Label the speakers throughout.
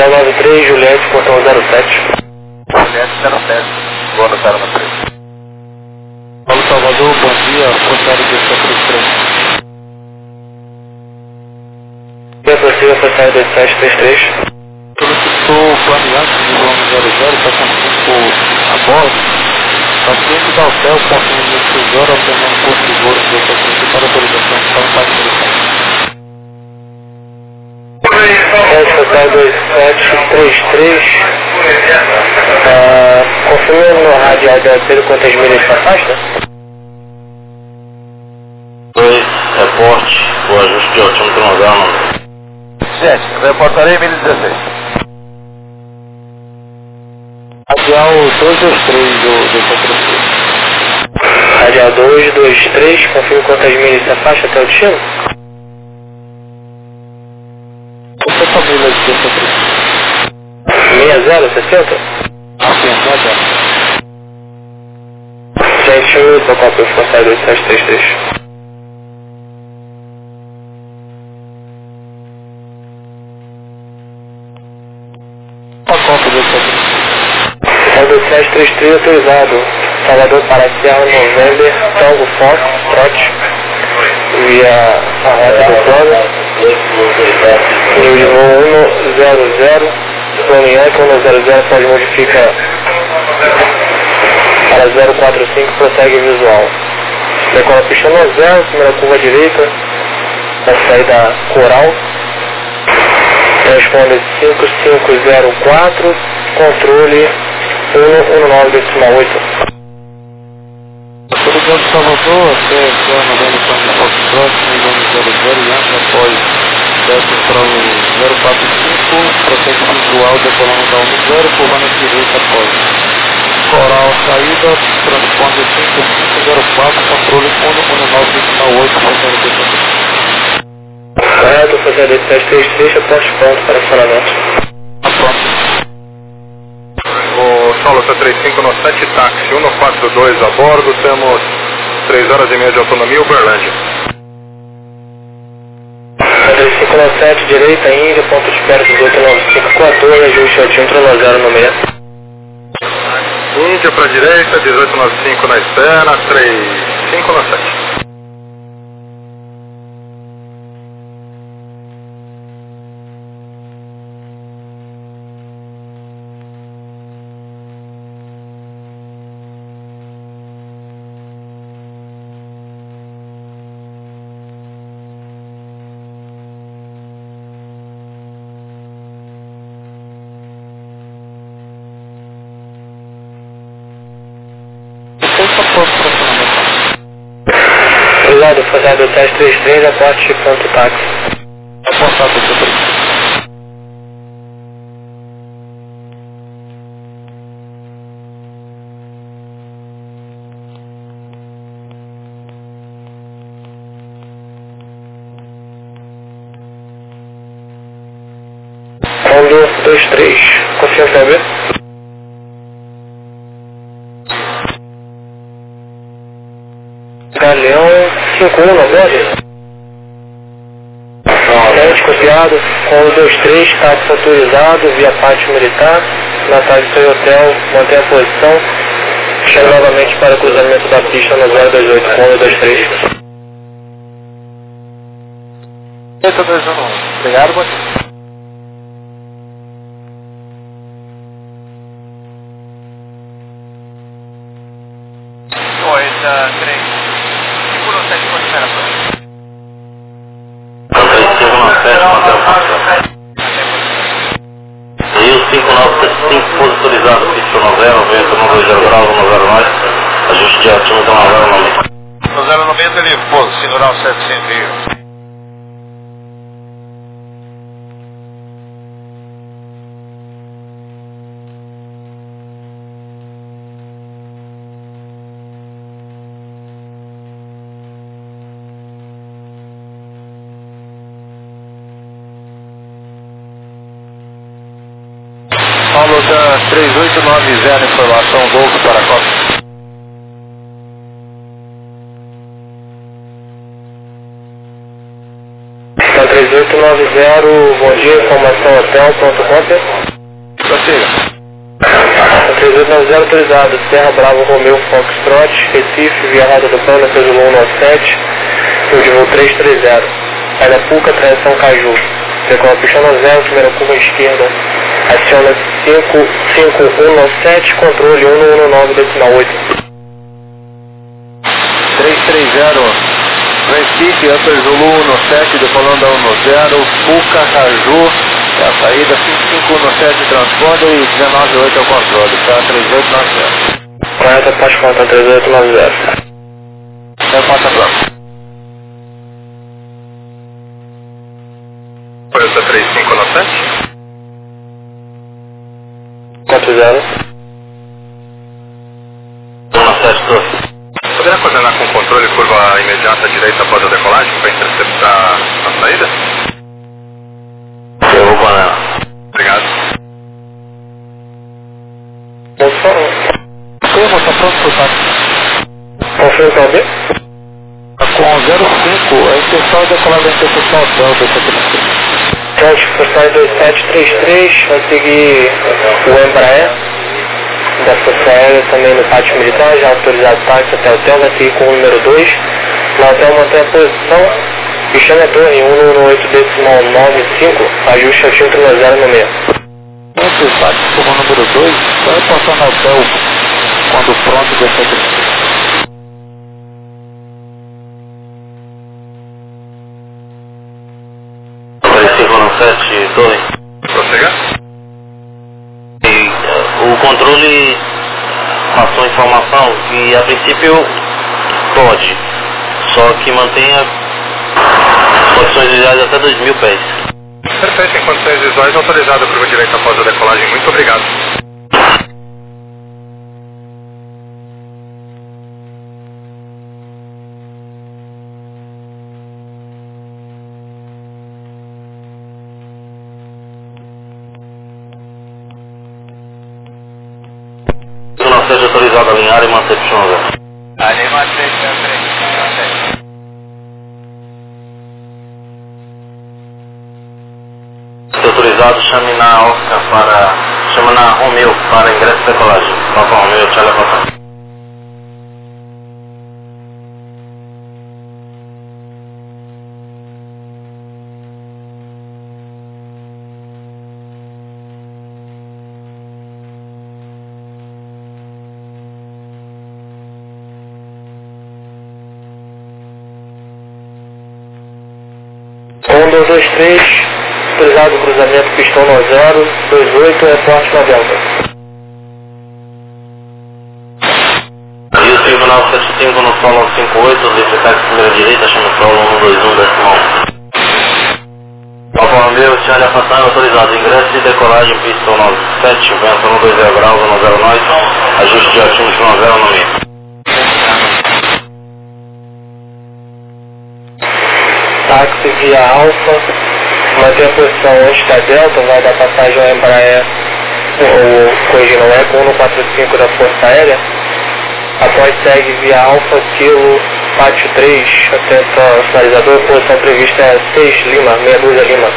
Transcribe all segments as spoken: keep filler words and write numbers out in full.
Speaker 1: Hotel nove três, Juliette, portão zero sete.
Speaker 2: Juliette zero sete, boa no zero três.
Speaker 3: Paulo Salvador, bom dia, portário do sete três três.
Speaker 1: Bem possível, portário do sete três três.
Speaker 3: Solicitou o planeante de voo zero zero para cinco a bordo. Paciente da hotel, ponto número seis horas, Fernando Porto Seguro, do sete três três, para autorização para o Parque Militar.
Speaker 1: Portário do sete três três. Uh, confirma no radial da Pedro quantas milhas se afasta?
Speaker 2: dois, reporte, o ajuste de altímetro modal. Gente, reportarei mil e dezesseis.
Speaker 3: Radial dois dois três do, do sete três três.
Speaker 1: Radial dois dois três, confirma quantas milhas se afasta até o destino?
Speaker 3: sessenta milhas do sete três três.
Speaker 1: sessenta, sessenta?
Speaker 3: Sim, sessenta.
Speaker 1: Gente, eu vou copiar o portário do sete três três.
Speaker 3: A cópia do sete três três.
Speaker 1: O do sete três três autorizado. Salvador para Sierra November, Tango Fox, Trote, via a rota do plano. Nível de voo um zero zero, plano Yankee um zero zero, pode modificar para zero quatro cinco, prossegue visual. Decola a pista no zero, primeira curva direita, a saída coral. Responde cinco cinco zero quatro, controle um um nove decimal oito.
Speaker 3: Autoridade de Salvador, até Sierra November, Tango Fox, Trote, nível zero zero, Yankee após desce para o zero quatro cinco, prossegue visual, decolando da um zero, curvando à direita após. Coral saída, transponde cinco cinco zero quatro, controle um um nove decimal oito, prossegue descendo.
Speaker 1: Correto, fazer sete três três, aposto pronto para acionamento.
Speaker 3: Pronto.
Speaker 2: O Solo T trinta e cinco no sete, táxi cento e quarenta e dois a bordo, temos três horas e meia de autonomia, Uberlândia.
Speaker 1: trinta e cinco no sete, direita, Índia, ponto de espera dezoito nove cinco, quatorze, ajuste altímetro no zero no meio.
Speaker 2: Índia para direita, dezoito nove cinco na externa, trinta e cinco no sete.
Speaker 1: Obrigado, fazer do sete três três, aporte ponto táxi.
Speaker 3: Apontado do sete três três.
Speaker 1: Condor dois três, confirma saber? Galeão cinco um na borda. Novamente copiado, Condor dois três, táxi autorizado, via pátio militar, na tarde do hotel, mantém a posição, chega novamente para o cruzamento da pista no zero dois oito, Condor dois três.
Speaker 3: oito dois um, obrigado, bom dia.
Speaker 2: dois três, cinco no sete, quanto era para?
Speaker 4: E o cinco nove sete cinco, pouso autorizado, pista no zero, vento no dois zero graus, no zero nove, ajuste de altímetro no zero nove.
Speaker 2: No zero noventa ele pouso, segurar o setecentos e um.
Speaker 3: Paulo da três oito nove zero, informação Golfo para a Copa.
Speaker 1: três oito nove zero, bom dia, informação hotel, ponto cópia.
Speaker 3: Prossiga.
Speaker 1: três oito nove zero autorizado, Serra Bravo Romeu Foxtrot, Recife, via Rota do Plano, Peso um nove sete, eu de voo três três zero, Arapuca, transição Caju, decola pista nove zero, primeira curva à esquerda, aciona cinco cinco um nove sete, controle um um um nove, decimal oito.
Speaker 3: três três zero, Recife, Upper Zulu um sete, decolando a um zero, Puca, Caju, é a saída cinco cinco um sete, transponder e dezenove oito é o controle, tá? três oito nove zero.
Speaker 1: Correta, pode contar três oito nove zero.
Speaker 3: É passa próximo.
Speaker 2: Toyota três cinco nove sete.
Speaker 1: quatro zero.
Speaker 4: um sete dois.
Speaker 2: Poderia coordenar com controle curva imediata direita após a decolagem para interceptar a saída?
Speaker 4: Eu vou para ela.
Speaker 2: Obrigado.
Speaker 3: Confirma, tá pronto pro táxi.
Speaker 1: Confirma para o B?
Speaker 3: Com zero cinco, a intenção é decolar da interseção Delta aqui na frente.
Speaker 1: Trânsito Forçado dois sete três três, vai seguir o Embraer da Força Aérea também no pátio militar, já autorizado táxi até o hotel, vai seguir com o número dois. No hotel mantém a posição e chama a torre um um oito decimal nove cinco, ajuste a filtro no zero no meio.
Speaker 3: Esse táxi como número dois, vai passar no hotel quando pronto dessa aqui.
Speaker 4: três cinco nove sete dois.
Speaker 2: Prossiga.
Speaker 4: E, uh, o controle passou informação que a princípio pode, só que mantenha condições visuais até dois mil pés.
Speaker 2: Perfeito, em condições visuais autorizado a curva direita após a decolagem. Muito obrigado.
Speaker 4: Não seja autorizado a alinhar e manter o chão zero.
Speaker 3: Anima três três.
Speaker 4: Se autorizado, chame na Oscar para... chama na Romeo para ingresso e decolagem. Papa Romeo, Charlie Papa.
Speaker 1: um dois dois três, autorizado cruzamento pistão no zero, dois oito, reporte na Delta.
Speaker 4: Rio cinco nove sete cinco no solo cinco oito, livre táxi primeira direita, chama solo um dois um decimal. Papa Romeo, Charlie Papa, autorizado ingresso e decolagem pistão nove sete, vento um dois zero graus, um zero nove, ajuste de altímetro um zero no meio.
Speaker 1: Táxi via Alfa, mantém a posição antes da Delta, vai dar passagem ao Embraer, ou corrigindo o Eco um quatro cinco da Força Aérea. Após segue via Alfa, Kilo, Pátio três, atenta sinalizador, posição prevista é seis Lima, meia dúzia Lima.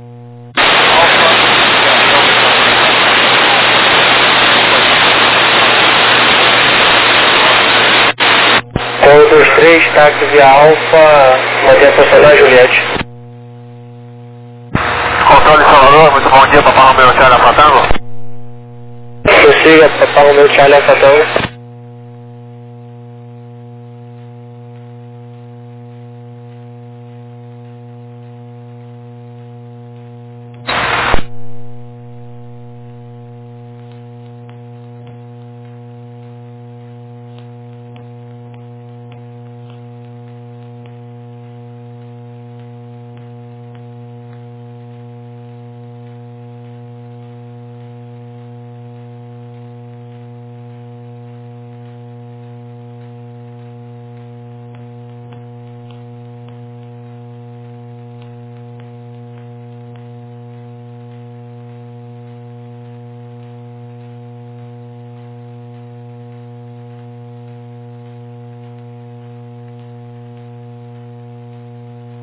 Speaker 1: um dois três, táxi via Alfa, mantém a posição da Juliette.
Speaker 3: Controle Salvador, muito bom dia, Papa Romeo, Charlie Alfa Tango.
Speaker 1: Prossiga, Papa Romeo, Charlie Alfa Tango.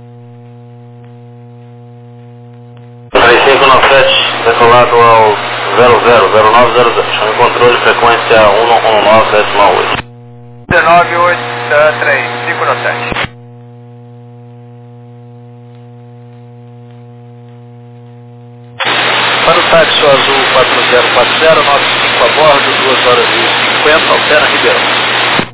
Speaker 4: três cinco nove sete, decolado ao zero zero zero nove zero zero. Chame controle, frequência um um nove decimal oito.
Speaker 2: nove oito três cinco no sete.
Speaker 3: Para o táxi azul quatro zero quatro zero, nove cinco a bordo, duas horas e cinquenta, Altera Ribeirão.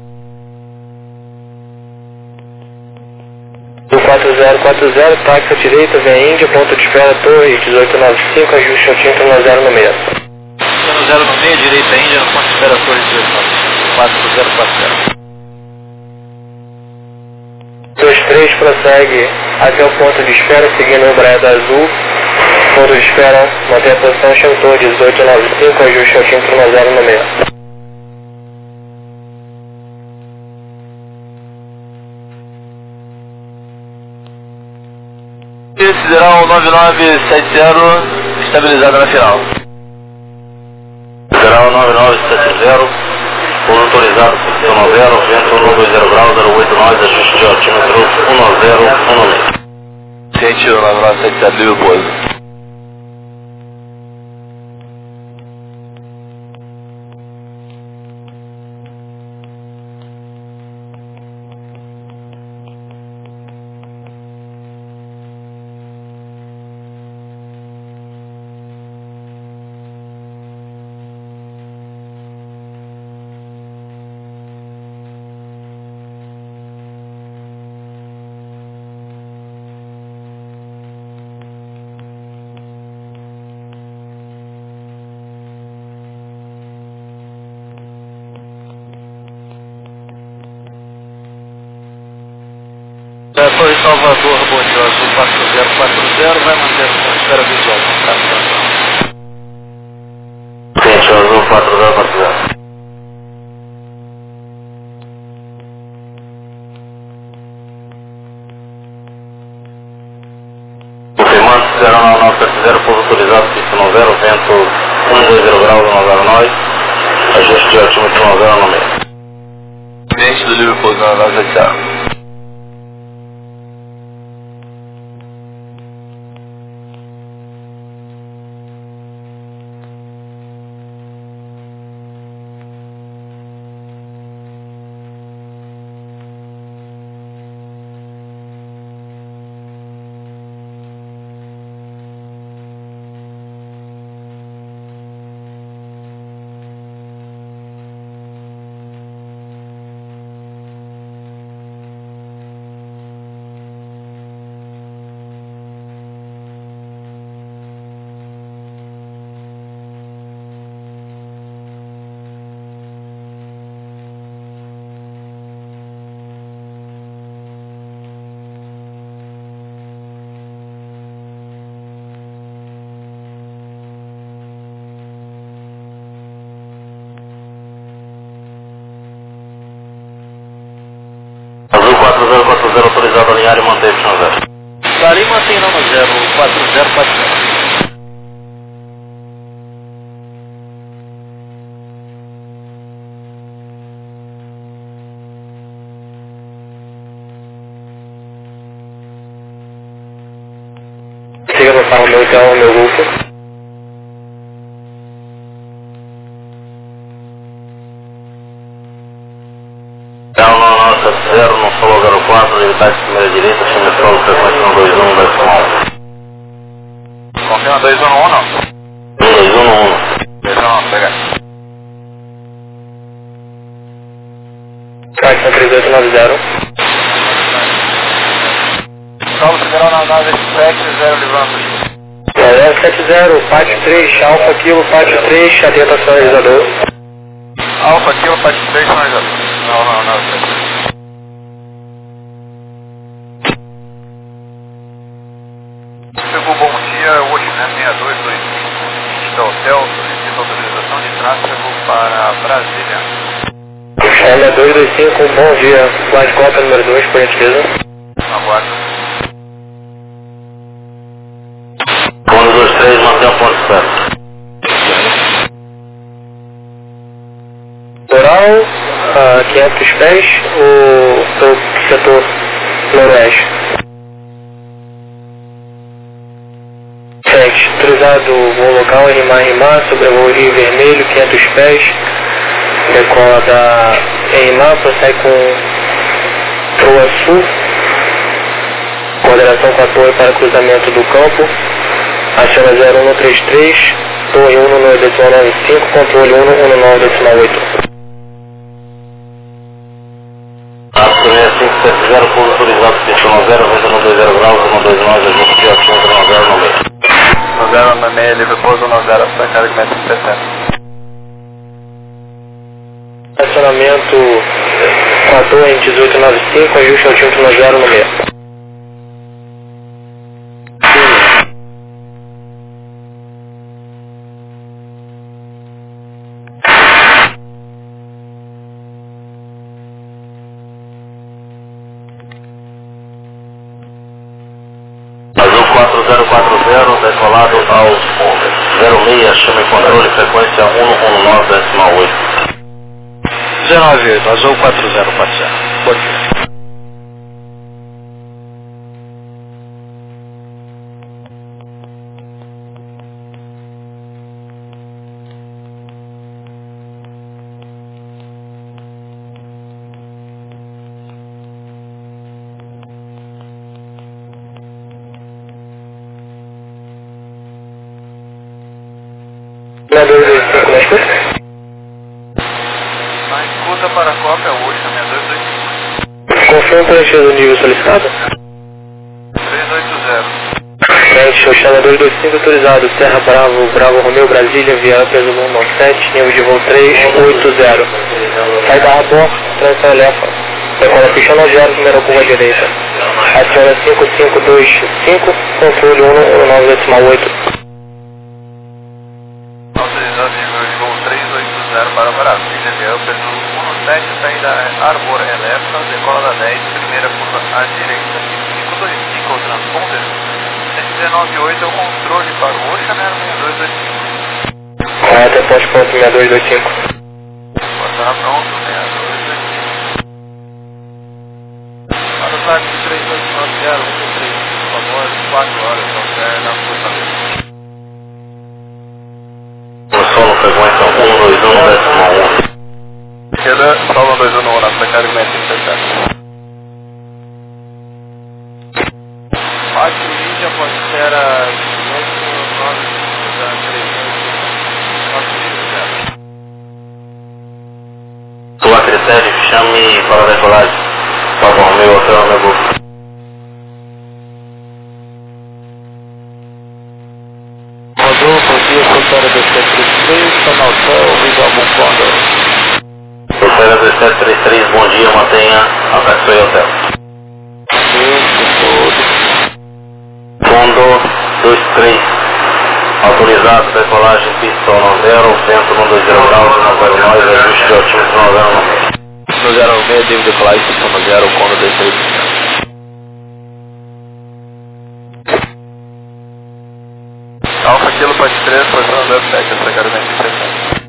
Speaker 1: quatro zero quatro zero, táxi à direita, vem Índia, ponto de espera, torre dezoito noventa e cinco, ajuste ao Tinto no zero no meio.
Speaker 3: No zero no meio, direita Índia, no ponto de espera, torre dezoito noventa e cinco, quatro zero quatro zero.
Speaker 1: dois três prossegue até o ponto de espera, seguindo o Embraer da Azul. Ponto de espera, mantém a posição, Chantor dezoito noventa e cinco, ajuste ao Tinto no zero no meio.
Speaker 3: Sideral nove nove sete zero, estabilizada na final.
Speaker 4: Sideral nove nove sete zero, pouso autorizado, posição um zero, vento um dois zero graus, zero oito nove, ajuste de altímetro um zero um meio.
Speaker 3: Sentido nove nove sete zero, livre pouso. Torre Salvador, Borneo Azul quatro zero quatro zero, vai manter a esfera visual.
Speaker 4: Sente Azul quatro zero quatro zero. Confirmando, Sideral nove nove sete zero, pouso autorizado, pista um zero, vento um dois zero graus, um zero nove, ajuste de altímetro um zero no meio.
Speaker 3: Ambiente do livre pouso nove nove sete zero.
Speaker 4: Azul quatro zero quatro zero, autorizado a alinhar e manter no zero.
Speaker 3: Dali mantém não no zero quatro zero quatro zero.
Speaker 1: Siga no carro meu então, meu Golfo.
Speaker 4: zero no solo zero quatro, evitar de primeira direita, chame solo, frequência um dois um, decimal um.
Speaker 3: Confirma dois um um não?
Speaker 4: um dois um um.
Speaker 3: dois um um, pega.
Speaker 1: Táxi três oito nove zero.
Speaker 3: Solo Sideral nove nove sete zero, livrando.
Speaker 1: zero sete zero, Pátio três, Alfa Kilo, Pátio três, atento ao sinalizador.
Speaker 3: Alfa Kilo, Pátio três, sinalizador. Não, não, não.
Speaker 2: Chegou bom dia, hoje né, seis dois dois cinco, hotel, solicita autorização de tráfego para Brasília.
Speaker 1: Honda dois dois cinco, bom dia, flight cota número dois, por gentileza.
Speaker 2: Aguardo.
Speaker 4: um dois três, mantém o ponto certo.
Speaker 1: Toral, uh, quinhentos pés, o setor noroeste. Sete, autorizado voo local, R M A, R M A, sobrevoo Rio Vermelho, quinhentos pés, decola da R M A, prossegue com Proa Sul, coordenação com apoio para cruzamento do campo, aciona zero um três três, torre um no decimal nove cinco, controle um no nove decimal oito.
Speaker 4: Astro cinco sete zero, pouso autorizado, pistão zero, vento no dois zero graus, um dois nove, ajuste de ação, zero zero no meio.
Speaker 3: no zero no meio, livre pouso no zero, para carregamento de sessenta.
Speaker 1: Acionamento com a torre em dezoito nove cinco, ajuste altímetro no zero no meio.
Speaker 4: Azul quatro zero quatro zero, decolado ao zero seis, chama e controle, frequência um um nove decimal oito.
Speaker 3: zero nove oito, Azul quatro zero quatro zero. Bom dia.
Speaker 1: Na dois dois cinco, na escuta?
Speaker 3: Na escuta para a cópia, Oxa, seis dois dois cinco.
Speaker 1: Confirma preenchido o nível solicitado?
Speaker 3: três oito zero.
Speaker 1: Frente, Oxana dois dois cinco autorizado, Serra Bravo, Bravo Romeu, Brasília, via Peso um nove sete, nível de voo três oito zero. Sai da Rabor, transição Elefa. Decola pista no zero, número curva direita. Aciona cinco cinco dois cinco, controle um um nove decimal oito.
Speaker 3: Autorizado nível de voo três oito zero para Brasília, via Peso um sete, saída Arbor Elefa, decola da dez, primeira curva à direita. cinco dois cinco, o transponder. cento e nove oito é o controle para o Oxa, seis dois dois cinco.
Speaker 1: Correto, é posto ponto seis dois dois cinco.
Speaker 3: Pode estar pronto, seis dois dois cinco. Para o táxi três oito nove zero, um três, por favor, quatro horas, alterne na fortaleza.
Speaker 4: O solo, frequência um dois um decimal um.
Speaker 3: Esquerda, solo dois um no na carregamento de sessenta. Marte Lídia, pode ser a quinhentos nove da trezentos nove.
Speaker 4: Sua critério, chame para a decolagem. Papa Romeu, Hotel Amigo.
Speaker 3: Rodou, Rodrigo, Fronteira D sete três três, Canal Céu, Visual Bom Condor.
Speaker 4: Fronteira D sete três três, bom dia, mantenha a Taxi Hotel. Fundo dois três, autorizado, decolagem, pista no zero, vento no dois zero graus, não vai nós, ajuste de altímetro no zero no meio.
Speaker 3: No zero seis, devo decolagem, pista no zero, Condor D seis. Alfa Kilo Pode três, posição zero sete, essa carregamento de sessenta.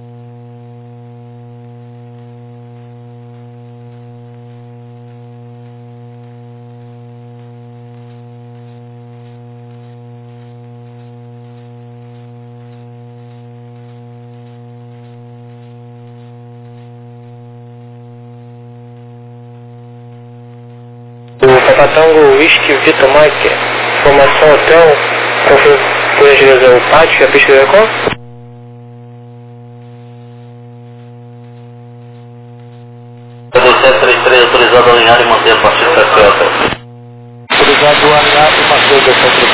Speaker 1: O Papatango Whisky Vitor Mike, formação hotel, confirma por gentileza o pátio e a pista de recon?
Speaker 4: D sete três três, autorizado a alinhar e manter a partir do Taxi Hotel.
Speaker 3: Autorizado a alinhar e manter o D sete três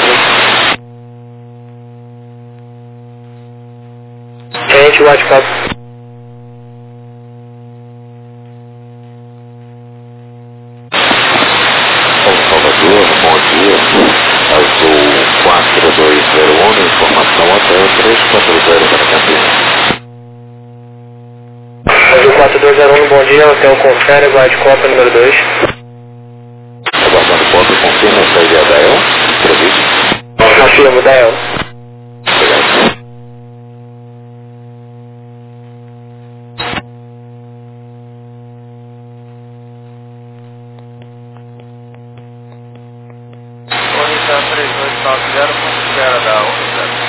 Speaker 3: três.
Speaker 1: Gerente WhatsApp.
Speaker 5: Salvador, bom dia. Azul quatro dois zero um, informação hotel três quatro zero para Campinas.
Speaker 1: Azul quatro dois zero um, bom dia, hotel Confere, guarde Copa número dois.
Speaker 5: Aguardando ponto, confirma a saída da El. Previsto.
Speaker 1: Afirmo, da El.
Speaker 5: Obrigado.
Speaker 3: três oito nove zero, considera da um zero.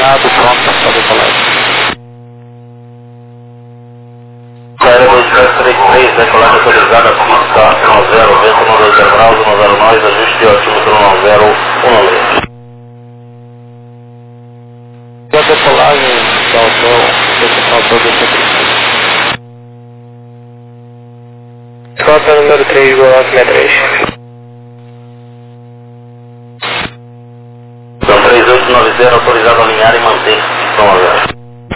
Speaker 3: coordenado, pronto para decolagem.
Speaker 4: Aéreo dois três três três, decolagem autorizada, pista um zero, vento um dois zero graus, um zero nove, ajuste de altímetro um zero um nove.
Speaker 3: A decolagem da hotel, esse hotel do C trinta e três.
Speaker 1: Rota número três, Golf sessenta e três.
Speaker 4: Então três oito nove zero, autorizado a alinhar e manter som a zero.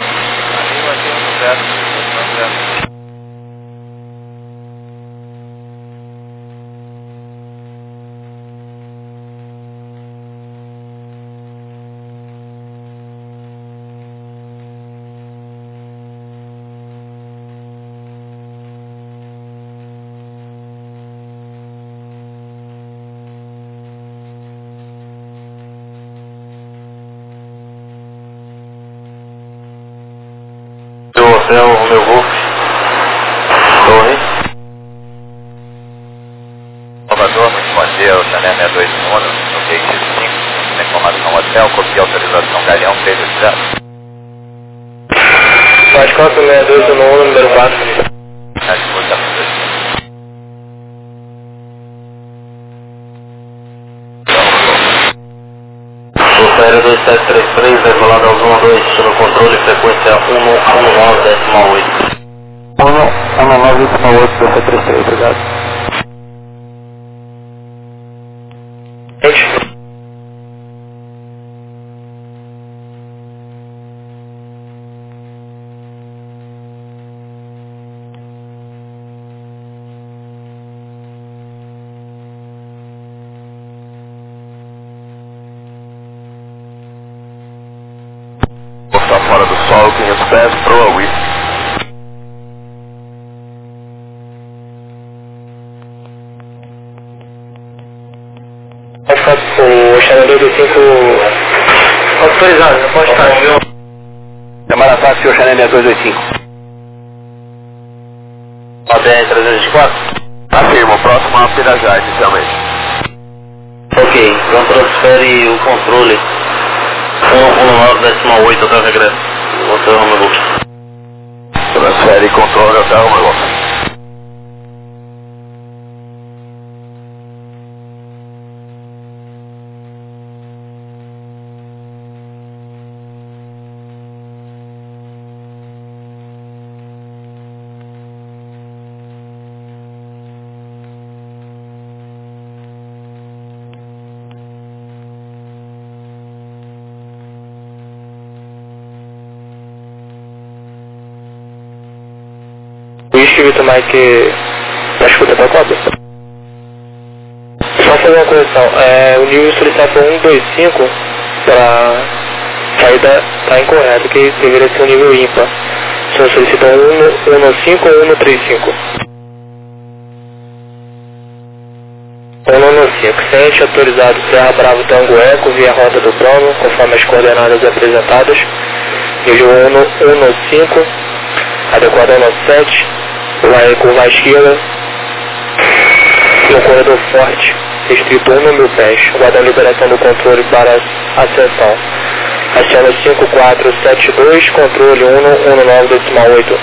Speaker 4: Do hotel Romeu Golf, Torre.
Speaker 5: Salvador, muito bom dia, o Chanel sessenta e dois no Uno, no Q X cinco, na informação hotel, copia de autorização Galeão três oito zero.
Speaker 1: Pode quatro sessenta e dois no Uno, número quatro.
Speaker 5: Na disputa dois.
Speaker 4: Força Aérea dois sete três três, decolado aos um dois, no controle, frequência um um nove décimo oito.
Speaker 3: um um nove décimo oito do C trinta e três, obrigado.
Speaker 1: Gente.
Speaker 5: Está fora do solo, quinhentos pés, proa Wii.
Speaker 1: Pode ficar o Chanel dois oito cinco autorizado, não pode estar, viu?
Speaker 5: Chamada táxi, o Chanel dois oito cinco.
Speaker 4: A B R trezentos e quatro?
Speaker 5: Afirmo, próximo a Pirajá, inicialmente.
Speaker 4: Ok, então transfere o controle um um nove décimo oito até o regresso. Hotel Romeu Golf.
Speaker 5: Transfere controle até o Romeu Golf.
Speaker 1: Whisky Vitor Mike, na escuta da cópia. Só fazer uma correção, é, o nível solicitado foi um dois cinco para saída está incorreto, que deveria ser um nível ímpar. O senhor solicitou um um cinco ou um três cinco? um um cinco, ciente autorizado Serra Bravo Tango Eco via rota do plano, conforme as coordenadas apresentadas. Nível um um cinco, adequado ao um sete, vai curva à esquerda, no corredor forte, restrito um mil pés, guarda a liberação do controle para ascensão. Aciona cinco quatro sete dois, controle um um nove décimo oito.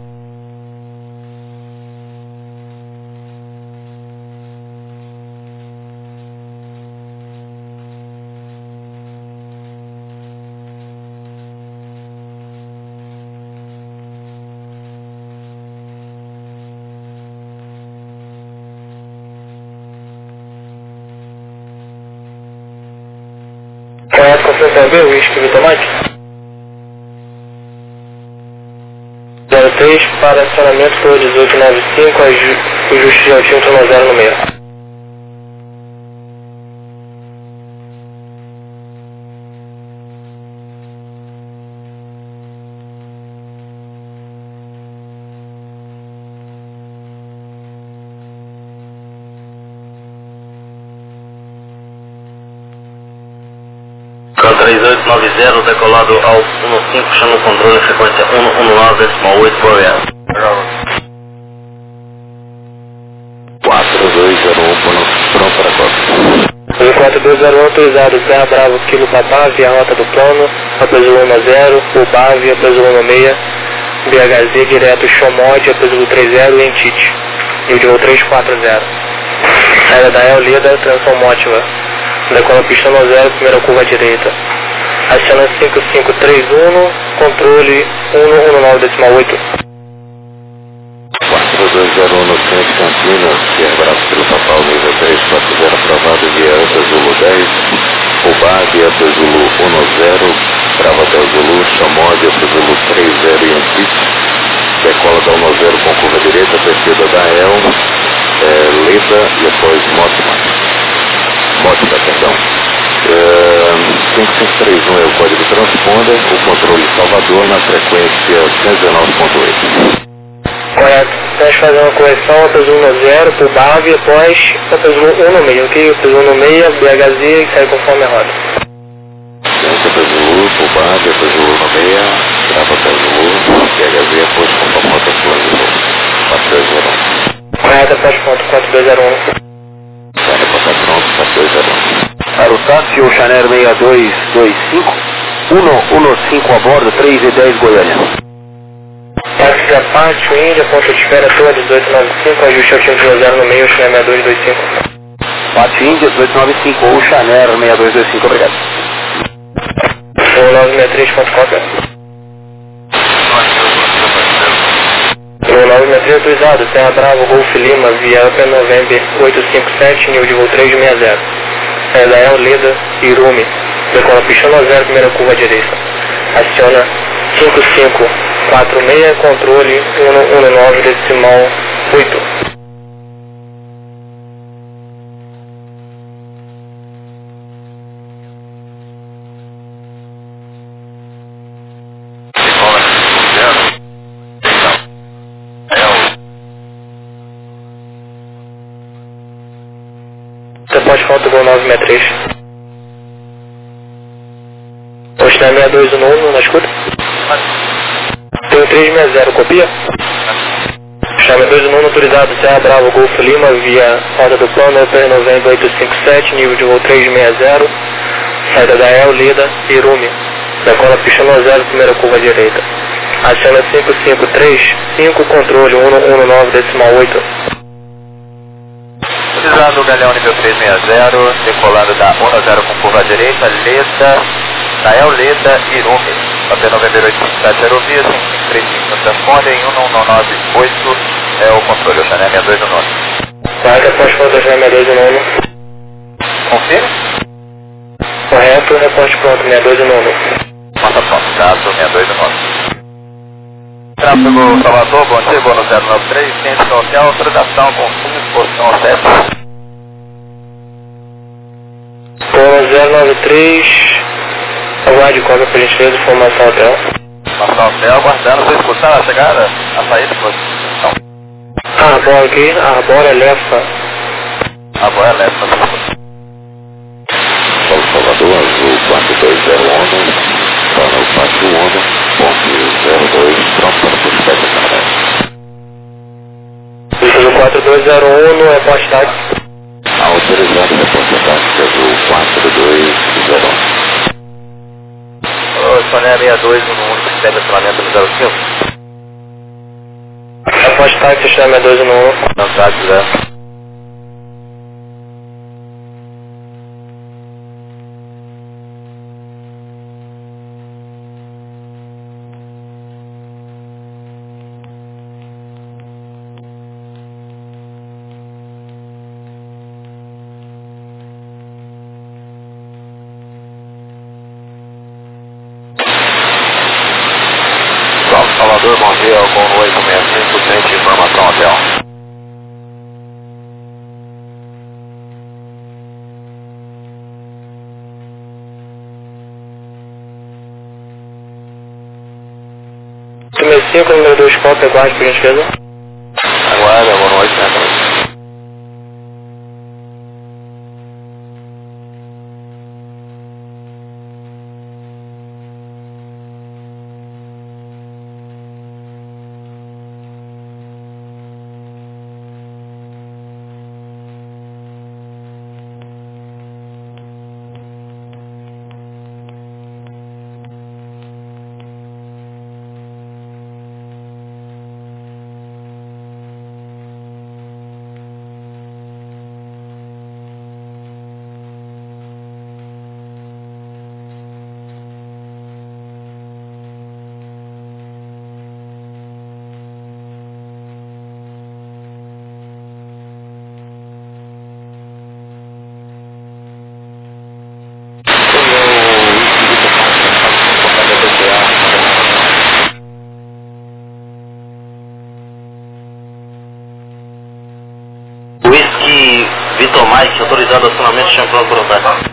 Speaker 1: Correto, confirmação B, Whisky Vitor Mike. zero três para acionamento por dezoito noventa e cinco, ajuste de altímetro um zero no meio.
Speaker 4: três oito nove zero, decolado ao um cinco, chama o controle, frequência um um nove décimo oito, Boreal.
Speaker 5: quatro dois zero um, pronto para a costa.
Speaker 1: O quatro dois zero um autorizado, Serra Bravo, Kilo Papá, via rota do plano, Apesulu um zero, Ubá, via Apesulu seis, B H Z, direto Xomode, Apesulu trinta e Entite, e o de voo três quatro zero. Saída da El Lida, transição Mótiva, decola pista no zero, primeira curva à direita. Aciona cinco cinco três um, controle um um nove decimal oito.
Speaker 5: quatro dois zero um no centro Campinas, Sierra Bravo, Kilo Papá, nível três quatro zero, aprovado via Anta Zulu dez, Ubá, via Anta Zulu um zero, Bravo Hotel Zulu, Xomode, Anta Zulu trinta e Entite, decola da um zero com curva direita, descida da El, é, Leda e depois Mótima, Mótima, perdão. É, cinco cinco três um é o código transponder, o controle Salvador na frequência cento e dezenove ponto oito.
Speaker 1: Correto. Estamos fazendo uma correção, Apesulu no zero, por Bave, após Apesulu um no meio, ok? Apesulu no meio, B H Z, e sai conforme a roda.
Speaker 5: Apesulu, Ubá, Apesulu no meio, Bravo Apesulu, B H Z, após conforme a rota quatro dois zero um.
Speaker 1: Correto, após ponto quatro dois zero um.
Speaker 5: Vai reportar pronto, quatro dois zero um.
Speaker 3: Para o táxi, o Chanel seis dois dois cinco, um um cinco a bordo, três e dez Goiânia.
Speaker 1: Táxi a parte, Índia, ponto de espera, torre dezoito noventa e cinco, ajuste ao time zero no meio, Chanel seis dois dois cinco.
Speaker 3: Parte Índia, dezoito noventa e cinco, o Chanel seis dois dois cinco, obrigado.
Speaker 1: O nove seis três, ponto cópia. O nove seis três autorizado, Serra Bravo, Golf Lima, via Upper November oito cinco sete, nível de voo três seis zero. É da El Leda, Irume, decola pista no zero, primeira curva à direita. Aciona cinco cinco quatro seis, controle um um nove decimal oito. Você pode falar do gol nove seis três. Hoje está seis dois um na escuta? Tem o três seis zero, copia? Está seis dois um autorizado, Serra Bravo, Golf Lima, via roda do plano, Upper November oito cinco sete, nível de voo três seis zero, saída da El Lida, Irume, decola pista no zero, primeira curva à direita. Aciona cinco cinco três cinco, controle um um nove decimal oito.
Speaker 3: Utilizando o Galeão nível três seis zero, decolando da um zero com curva à direita, Leda, Nael Leda, Irume, Hotel November oito cinco sete Aerovia, cinco cinco três cinco no transponder, em um um nove oito é o controle, o Chanel seis dois um nove.
Speaker 1: Vai, após foto seis dois um nove.
Speaker 3: Confirme?
Speaker 1: Correto, reporte pronto, seis dois um nove.
Speaker 3: Mata pronto, caso seis dois um nove. Tráfego Salvador, bom dia, voo no zero nove três, ciência no hotel, autorização com fundo, posição sete.
Speaker 1: Voo zero nove três, aguarde cópia por gentileza, informação hotel.
Speaker 3: Informação hotel, aguardando, você escutar a chegada, a saída de posição.
Speaker 1: Arbora aqui, Arbora, Lefa.
Speaker 3: Agora leva para o
Speaker 5: Paulo Salvador, Azul quatro dois zero um, Paulo quatro um, ponto zero dois, pronto para o espécie de Canadá.
Speaker 1: Azul quatro dois zero um no reporte táxi.
Speaker 5: Autorizado reporte táxi Azul quatro dois zero um.
Speaker 3: O Chanel seis dois um no único sistema de estacionamento no zero cinco.
Speaker 1: Reporte táxi, seis dois um um.
Speaker 3: Não sabe, Zé. Salvador, bom dia, com oito seis cinco, frente informação hotel.
Speaker 1: Número cinco, número dois, cópia, aguarde por gentileza.
Speaker 3: Aguarda, boa noite, né?
Speaker 4: Vitor Mike, autorizado acionamento, chame pronto por ataque.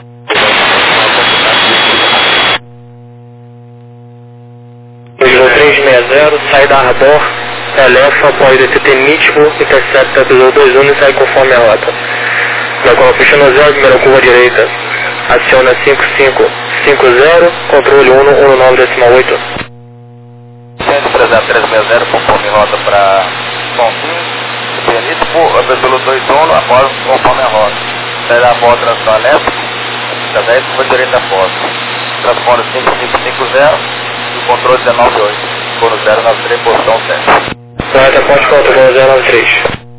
Speaker 1: dois três seis zero, sai da Arbor, elefa, após D T T nítido, intercepta do dois um e sai conforme a rota. Na qual fechando zero, primeira curva direita, aciona cinco cinco cinco zero, controle um um nove decimal oito.
Speaker 3: Centro três zero três seis zero, conforme rota para Pontinho, Pianíssimo, pelo dois um, após conforme a rota. Sai da Arbor, tração a leste, fica dez, curva direita após. Transponder cinco cinco cinco zero, e controle dezenove oito, coro zero nove três, posição sete.
Speaker 1: Rota pode controle zero nove três.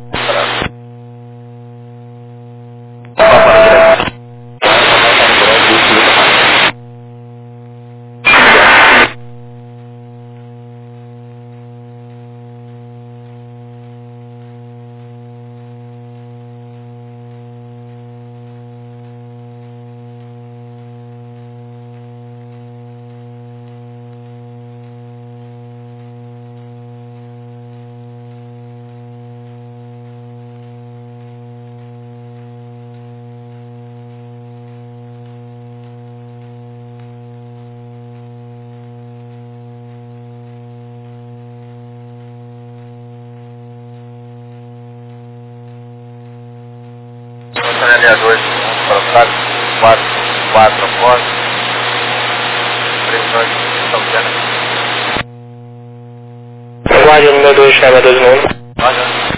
Speaker 3: L A dois, para o saco, quatro, quatro após, três, dois, São Pedro.
Speaker 1: Guarde o número dois, chama dois um.
Speaker 3: Olha.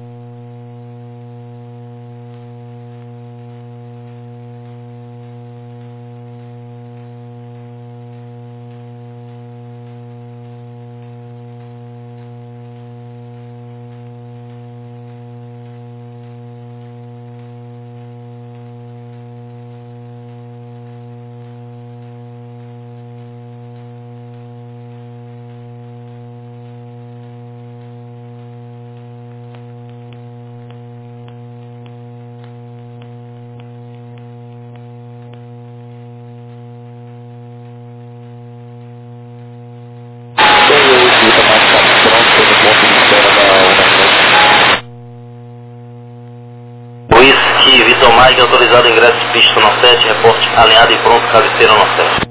Speaker 4: Whisky Vitor Mike, autorizado ingresso de pista no sete, reporte alinhado e pronto, cabeceira no sete.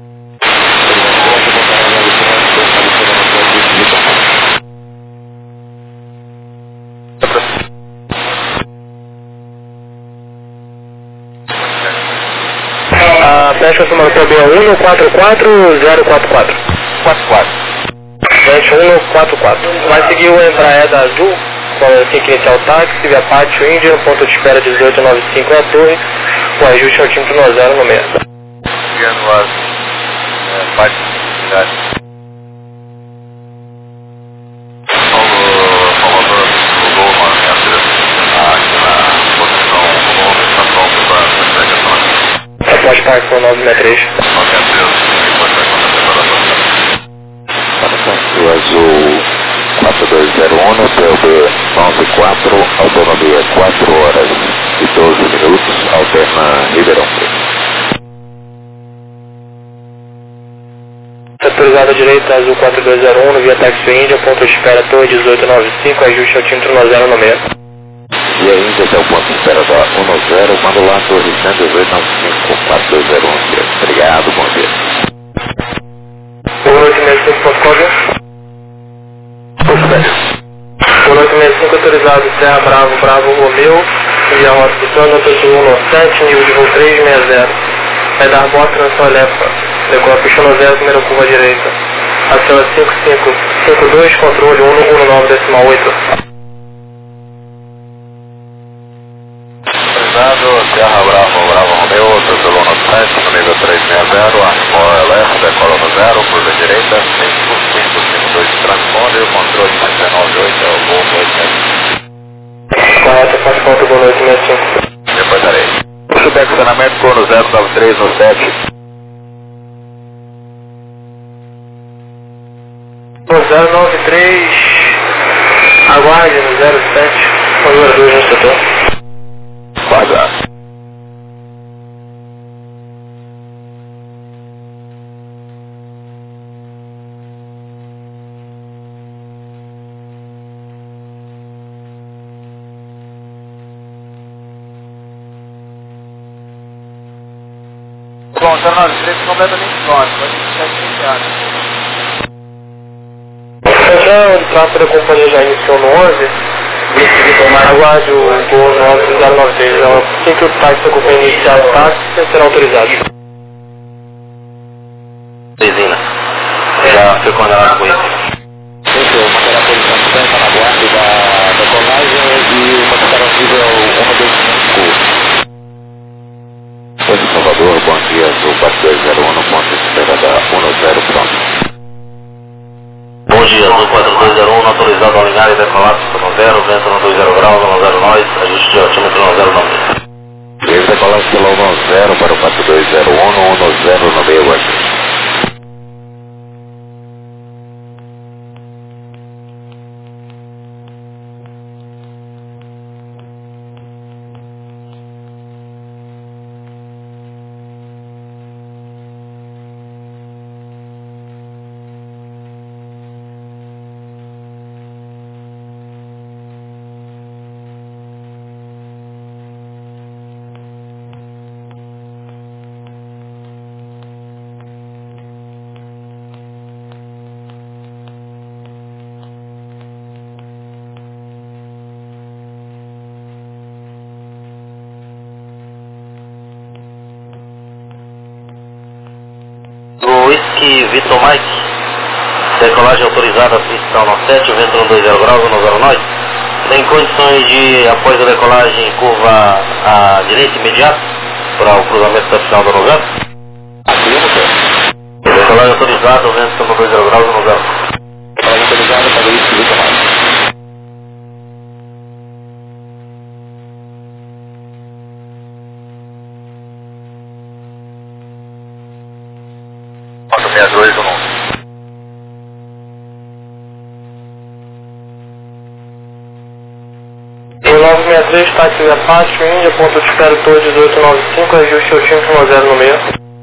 Speaker 1: Ah, fecha o simulador B um quatro quatro zero quatro quatro.
Speaker 3: quatro, quatro.
Speaker 1: Fecha um quatro quatro. Vai seguir o Embraer Azul, com assim que iniciar o táxi, via Pátio Índia, ponto de espera dezoito noventa e cinco é a torre, o ajuste altímetro no zero no meio.
Speaker 3: Guiando as é, parte de cidade. Salvador mudou uma meta aqui na posição nove, estação para a navegação aqui.
Speaker 1: Após Parque por nove sessenta e três.
Speaker 3: nove a três, depois vai com a separação.
Speaker 5: Santo Azul quatro dois zero um, P L B nove quatro, autonomia quatro horas e doze minutos, alterna Ribeirão Preto.
Speaker 1: Setorizada direita, Azul quatro dois zero um, via Táxi Índia, ponto de espera torre dezoito noventa e cinco, ajuste altímetro no zero no meio.
Speaker 5: E a Índia até o ponto de espera da um zero, manda lá torre cento e dezoito noventa e cinco, quatro dois zero um. Obrigado, bom dia.
Speaker 1: Boa noite, sessenta e cinco ponto com. Boa noite, sessenta e cinco autorizado, Serra Bravo, Bravo Romeu, via Rota do Plano, um no sete, nível de voo três seis zero. Vai dar bota na sua lefa, decola pista no zero, primeira curva direita. Aciona cinco cinco cinco dois, controle um um nove decimal oito.
Speaker 3: Autorizado, Serra Bravo, Bravo Romeu, Transilon no sete, no nível três seis zero, Armor L F, decola no zero, curva direita, cinco cinco cinco dois, transponder, controle dezenove oito, é o voo dois sete.
Speaker 1: Correto, faz conta, boa noite, sessenta e cinco.
Speaker 3: Depois darei. Subexionamento com no zero nove três no sete.
Speaker 1: No zero nove três, aguarde no zero sete, com número dois no setor.
Speaker 3: Quadrado. bom, zero nove três completamente pronto, pode ficar iniciado.
Speaker 1: Já o tráfego da companhia já iniciou no onze, aguarde o Gol nove zero nove três. Assim que o táxi da companhia iniciar o táxi, será autorizado.
Speaker 4: Resina. Já foi condenado com isso.
Speaker 5: Então, manter a posição de está na guarda da decolagem e modificar o nível um dois cinco. Oi, Salvador, bom dia, Azul quatro dois zero um, ponto espera da um zero, pronto.
Speaker 4: Bom dia, Azul quatro dois zero um, autorizado a alinhar e decolar no zero, vento no dois zero graus, no zero nós, ajuste de altímetro no zero nove.
Speaker 5: Esse decolagem pelo um zero para o quatro dois zero um, no um zero no meio oito.
Speaker 4: Whisky Vitor Mike, decolagem autorizada, pista no sete, vento no dois zero graus, no zero nove. Tem condições de, após a decolagem, curva à direita imediata para o cruzamento da final do lugar? Decolagem autorizada, vento no dois zero graus, no zero.
Speaker 5: Decolagem autorizada para o Whisky Vitor Mike.
Speaker 4: seis dois um.
Speaker 1: O nove seis três, táxi da Pátio, Índia, ponto de espera Torre dezoito noventa e cinco, ajuste altímetro no zero no meio.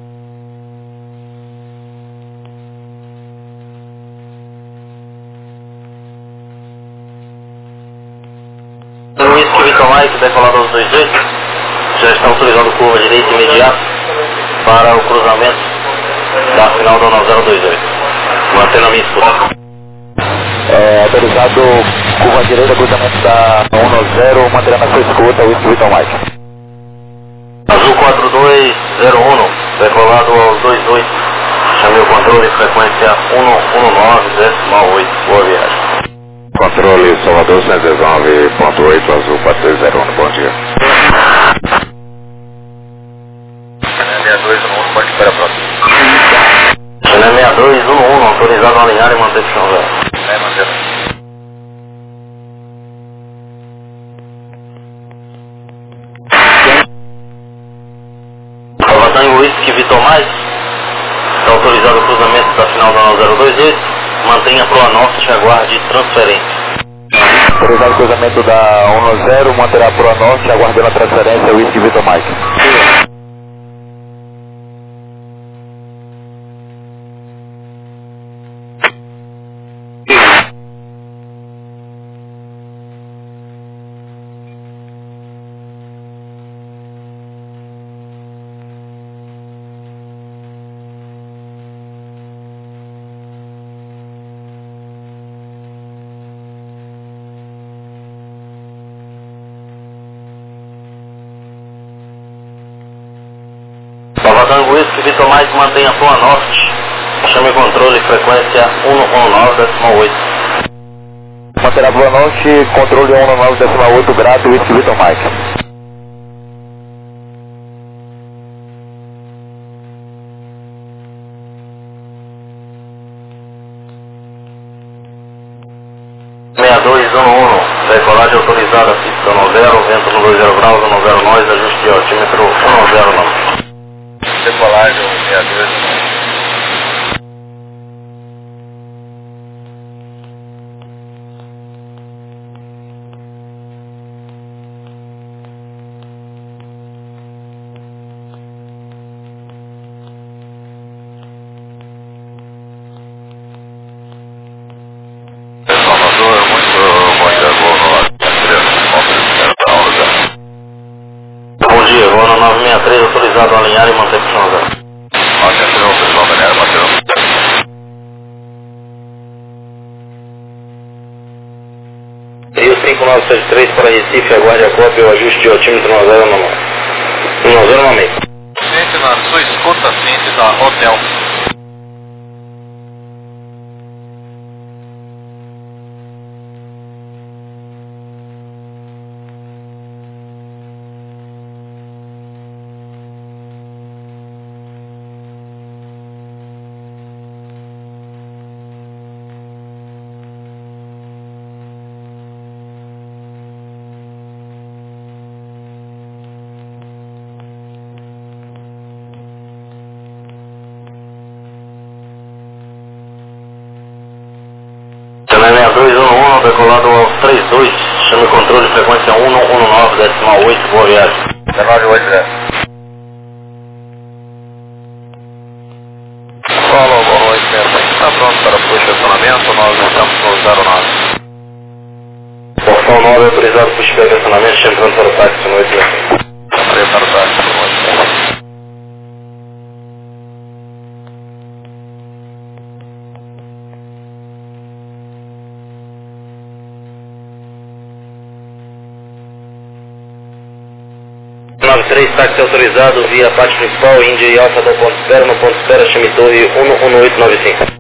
Speaker 4: O Whisky Vitor Mike, decolado aos dois oito, já está autorizando curva direita imediata para o cruzamento da final do nove zero dois oito. Mantendo a minha escuta.
Speaker 5: É, autorizado curva direita, cruzamento da um zero, mantendo a sua escuta, Whisky Vitor Mike.
Speaker 4: Azul quatro dois zero um, decolado aos dois oito. Chamei o controle, frequência um um nove decimal oito. Boa viagem.
Speaker 5: Controle Salvador cento e dezenove ponto oito, Azul quatro dois zero um, bom dia.
Speaker 4: seis dois um um, pode esperar próximo. seis dois um um, autorizado a alinhar e manter o chão zero. É, manter. Salvatango Whisky Vitor Mike, está autorizado o cruzamento da final da nove zero dois oito, mantenha para o norte e aguarde transferência.
Speaker 5: Autorizado o cruzamento da um zero, manterá para o norte, aguardando a transferência, Whisky Vitor Mike.
Speaker 4: Salvatango Whisky Vitor Mike, mantenha para o norte. Chame controle, frequência um um nove decimal oito.
Speaker 5: Manterá para o norte, controle um um nove decimal oito, grato, Whisky Vitor Mike.
Speaker 4: seis dois um um, decolagem autorizada, pista no zero, vento no dois zero graus, no zero nós, ajuste de altímetro um zero nove. Decolagem seis dois um um. Bom dia, Vono nove seis três, autorizado a alinhar e manter o chão zero. cinco nove sete três para Recife, aguarde a cópia e o ajuste de altímetro no zero nove seis.
Speaker 2: Ciente na sua escuta, ciente da hotel.
Speaker 4: seis dois um um, decolado ao trinta e dois, chame o controle, frequência um um nove, decimal oito, boa viagem.
Speaker 1: nove oito zero.
Speaker 2: Follow, boa noite, mesmo. Está pronto para o estacionamento, nós estamos no zero nove.
Speaker 4: Porção nove, autorizado para o estacionamento, chame pronto para o táxi no oito zero.
Speaker 2: Para o táxi no oito zero.
Speaker 4: nove três, táxi autorizado via parte principal, Índia e Alfa do ponto espera, no ponto espera, chame torre um um oito nove cinco.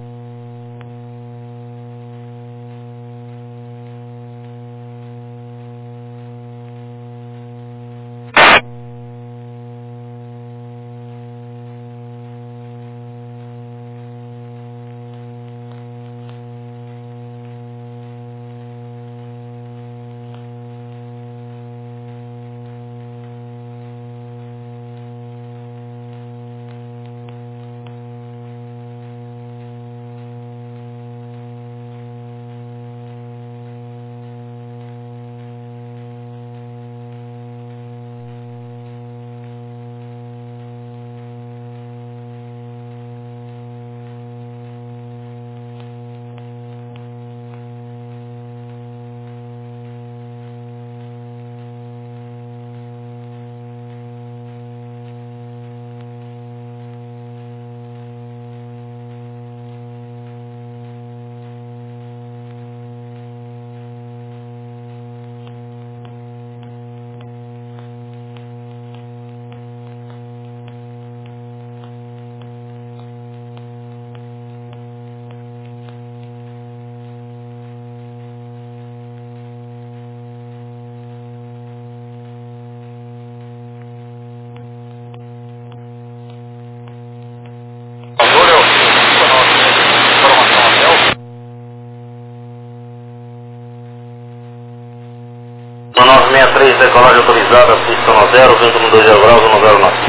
Speaker 4: nove seis três, decolagem autorizada, pista no zero, vento no dois graus, no zero nove.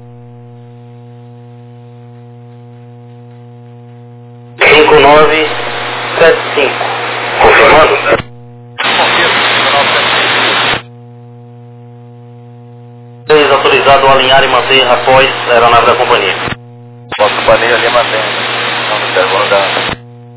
Speaker 4: cinco nove sete cinco, confirmando? seis autorizado a alinhar e manter após a aeronave da companhia.
Speaker 2: A companhia ali mantém. Vamos ter guardado.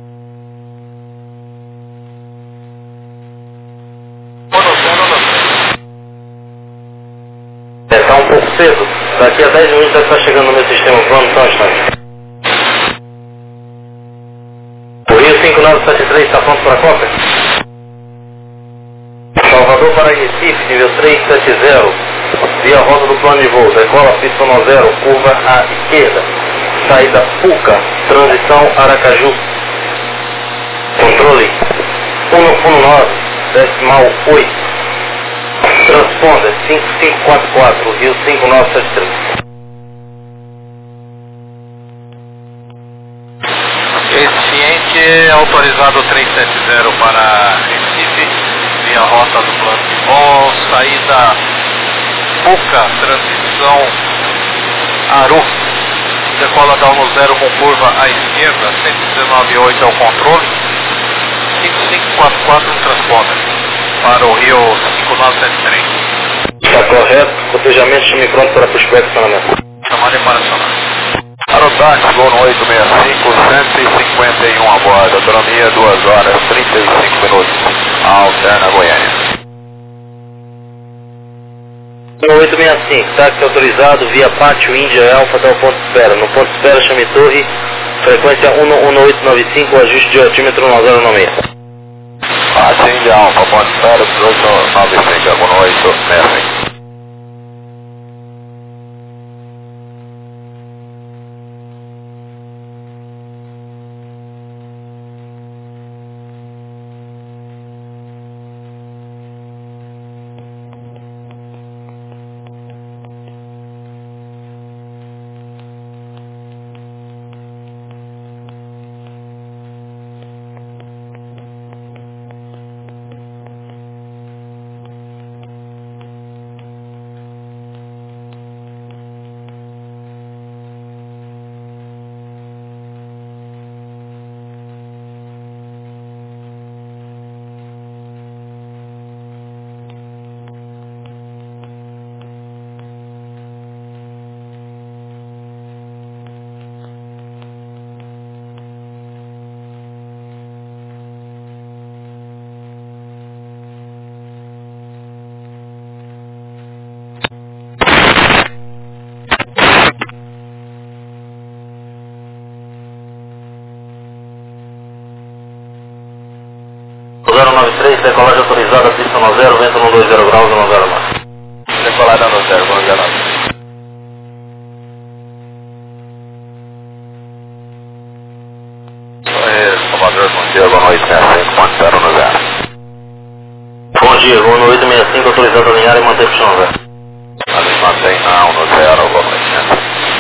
Speaker 4: Está um pouco cedo. Daqui a dez minutos deve estar chegando no meu sistema pronto, só um instante. O Rio cinco nove sete três está pronto para a cópia? Salvador para Recife, nível trezentos e setenta. Via rota do plano de voo. Decola pista no zero, curva à esquerda. Saída Puca, transição Aracaju. Controle um um nove, decimal oito. Transponder cinco cinco quatro quatro, Rio cinco nove sete três.
Speaker 2: Ciente autorizado trezentos e setenta para Recife, via rota do plano de voo, saída Puca, transição Aru, decola da um zero com curva à esquerda, cento e dezenove vírgula oito é o controle, cinco cinco quatro quatro no transponder para o Rio cinco nove sete três.
Speaker 4: Está correto, cotejamento, chame pronto para pushback estacionamento.
Speaker 2: Chamada para acionar. Para o táxi, voo no oito seis cinco, cento e cinquenta e um a bordo, autonomia duas horas e trinta e cinco minutos, Alterna Goiânia.
Speaker 4: No oito seis cinco, táxi autorizado via Pátio Índia Alfa até o ponto de espera. No ponto de espera, chame torre, frequência um um oito nove cinco, ajuste de altímetro no zero nove seis.
Speaker 2: Pátio
Speaker 3: Sim, de Alfa, ponte espera, dezoito nove cinco, um oito seis cinco.
Speaker 4: zero nove três, decolagem autorizada, pista no zero, vento no dois zero graus, no zero mais.
Speaker 3: Decolada no zero, vamos zero nove. Oi, Salvador, bom dia, boa noite, seis cinco, ponte zero no zero.
Speaker 4: Bom dia, voo no oito seis cinco, autorizado a alinhar e manter puxão no zero.
Speaker 3: A gente mantém na um no zero, boa noite, né?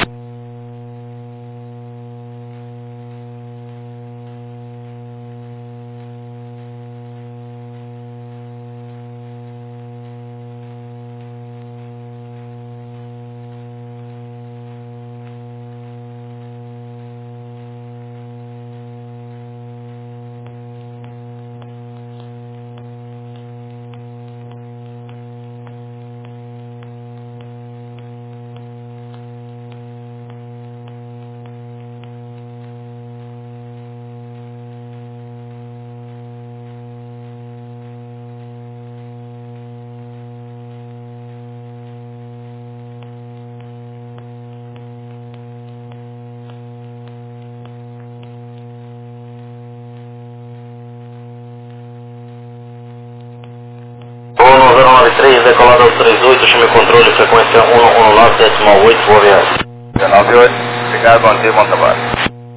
Speaker 4: Voo no zero nove três, decolada aos trinta e oito, chame controle, frequência um um nove decimal oito, boa viagem.
Speaker 3: dezenove oito, obrigado, bom dia, bom trabalho.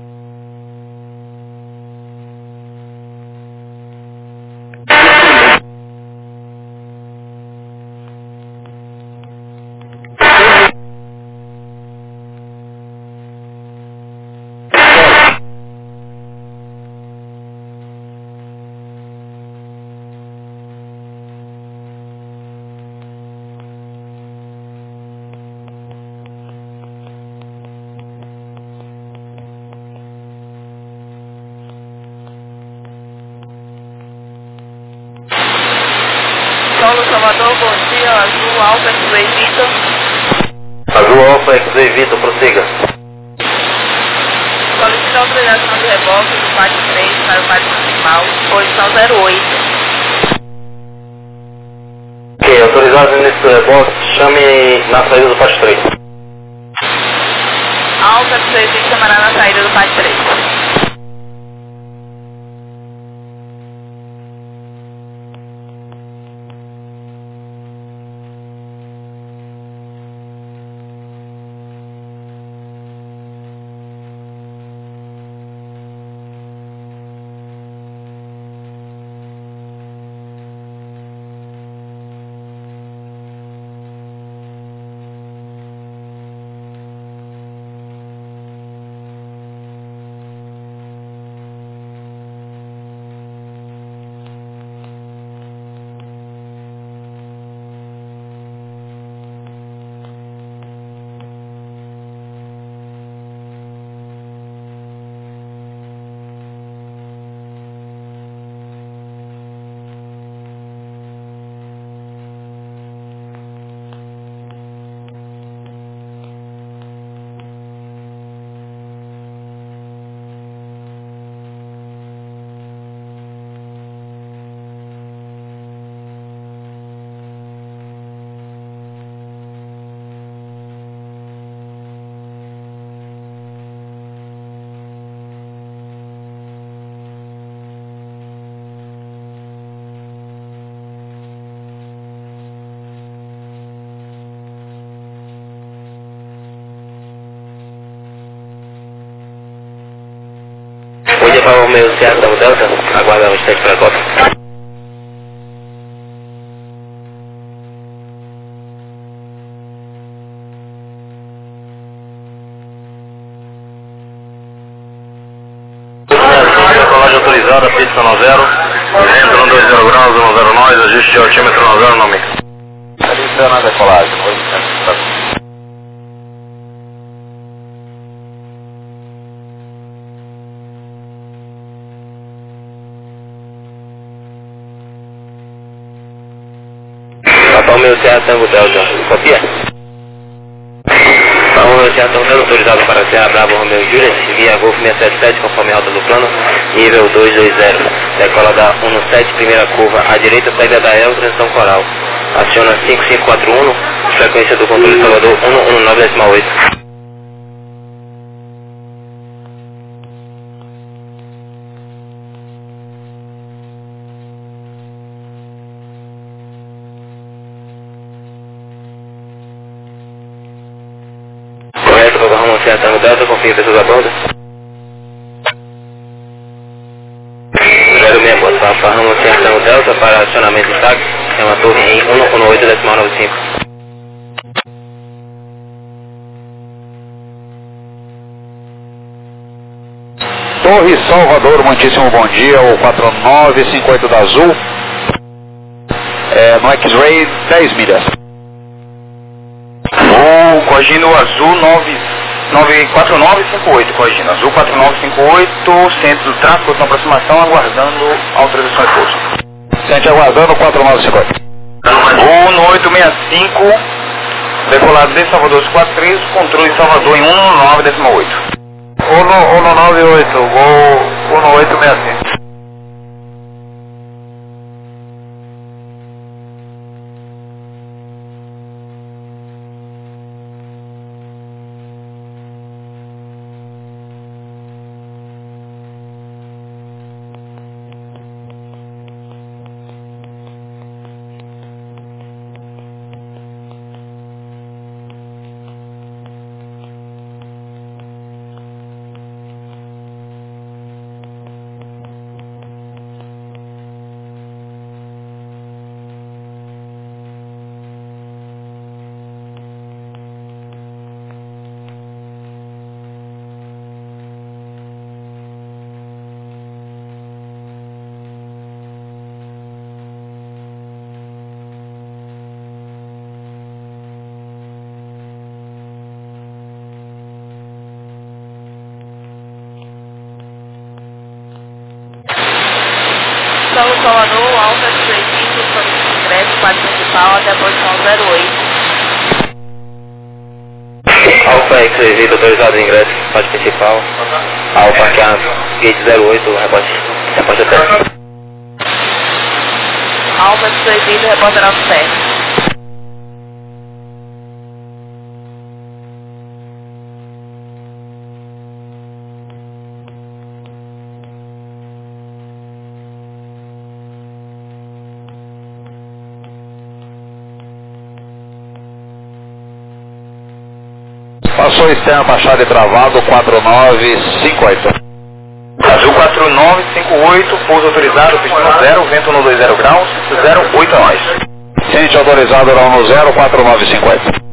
Speaker 6: Paulo Salvador, bom dia, Azul Alfa X-Ray Vitor.
Speaker 4: Azul Alfa X-Ray Vitor, prossiga.
Speaker 6: Solicita autorização de reboque do P A C três para o P A C principal, posição zero oito.
Speaker 4: Ok, autorizado no início do reboque, chame na saída do P A C três.
Speaker 6: Alfa X-Ray Vitor chamará na saída do P A C três.
Speaker 1: Romeo Sierra Tango Delta, aguarda um instante para a cota.
Speaker 4: Decolagem autorizada, pista no zero, vento no dois zero graus, um zero nós, ajuste de altímetro no zero nome.
Speaker 3: Realizando a decolagem, oitocentos.
Speaker 1: Romeo Sierra Tango Delta, copia. Romeo Sierra Tango Delta, autorizado para Sierra Bravo Romeo Juliet, via Golf seiscentos e setenta e sete, conforme alta do plano, nível duzentos e vinte. Decola da dezessete, primeira curva à direita, saída da El, transição coral. Aciona cinco cinco quatro um, frequência do controle Salvador cento e dezenove ponto oito. Correto, Coca Romeo Sierra Tango Delta, confia pessoas a bordo. zero seis, boa Alfa Romeo Sierra Tango Delta para acionamento de táxi, é uma torre em cento e oito ponto noventa e cinco.
Speaker 3: Torre Salvador, muitíssimo bom dia, o quatro nove cinco oito da Azul, é, no X-Ray dez milhas.
Speaker 7: O Cogino Azul nove quatro nove cinco oito, Cogino Azul quatro nove cinco oito, centro do tráfego, na aproximação, aguardando autorização de pouso.
Speaker 3: Sente aguardando quatro nove cinco oito.
Speaker 7: Voo no oito seis cinco, decolado de Salvador quatro três, controle de Salvador em cento e nove ponto oito.
Speaker 3: um nove oito, voo um oito seis cinco.
Speaker 6: São Salvador, Alfa Expressivo, ingresso, quadro principal até a posição zero oito.
Speaker 1: Alfa X-Ray autorizado ingresso, parte principal. Alfa que é a gate zero oito, rebote, rebote até.
Speaker 6: Alfa Expressivo, repórter alto certo.
Speaker 3: Passou externo, baixado e travado, quatro nove cinco oito.
Speaker 7: Azul quatro nove cinco oito, pouso autorizado, pista no zero, vento no dois zero graus, zero oito nós.
Speaker 3: Sente autorizado no zero quatro nove cinco oito.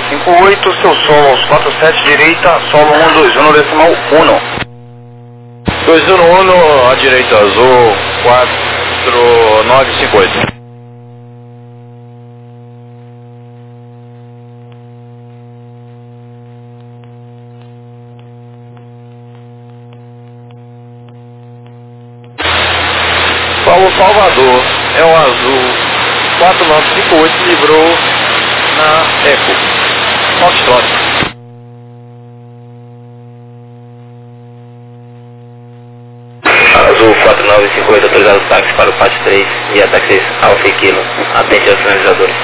Speaker 7: cinco oito, seu solo aos quatro sete, direita, solo um dois um, decimal um.
Speaker 3: dois um um, à direita, azul quatro nove cinco oito. Paulo Salvador, é o azul quatro nove cinco oito, livrou na Eco, Foxtrot.
Speaker 4: Azul quatro nove cinco oito, autorizado o táxi para o Pátio três, via táxi Alfa e Kilo, atende aos sinalizadores.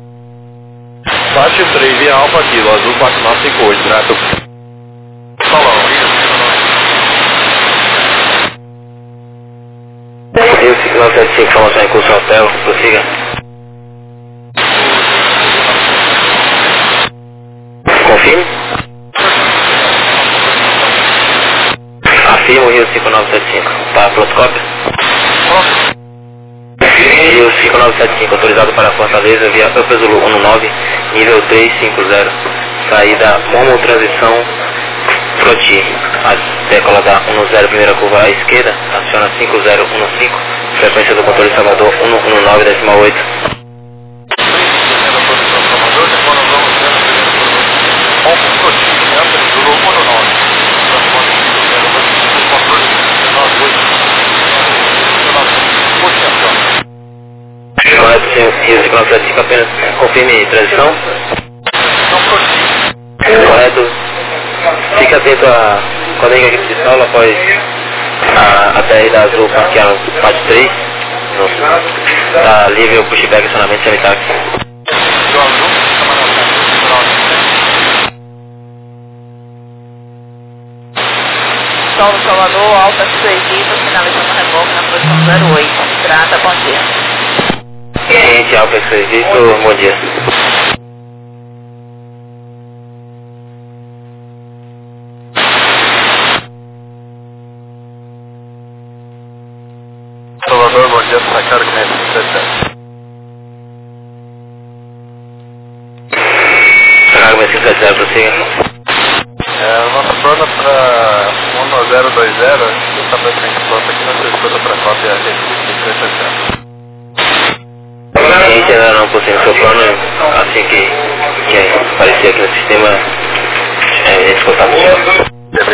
Speaker 3: Pátio três, via Alfa Kilo, azul quatro nove cinco oito, trato. Solão.
Speaker 4: Rio cinco nove sete cinco, informação em curso hotel, prossiga. Confirme. Afirmo Rio cinco nove sete cinco, tá pronto, cópia? Rio cinco nove sete cinco, autorizado para Fortaleza via Upper Zulu um nove, nível três cinco zero, saída Momo Transição Froti, a décola da um zero, primeira curva à esquerda, aciona cinco zero um cinco, frequência do controle Salvador um um nove, decimal oito. Correto, senhor Rio cinco nove sete cinco, apenas confirme transição. Correto. Fique atento a quando a equipe de solo após a, a T R da Azul parquear no Pátio três. Está livre o pushback e acionamento semi-táxi.
Speaker 6: Solo Salvador, Alta Suegita, finalizando a reboque na posição zero oito. Trata, bom dia.
Speaker 4: Gente, Alfa Suegito, bom dia.
Speaker 3: Salvador, bom dia, para carga com esse sete
Speaker 4: sete. Carga com esse sete zero, prossiga.
Speaker 3: É, nossa plana para um zero dois zero, estabelecimento de planta aqui na sua escuta para cópia Recife três sete zero.
Speaker 4: A gente ainda não possui seu plano, assim que, que aparecer aqui no sistema, a gente contato.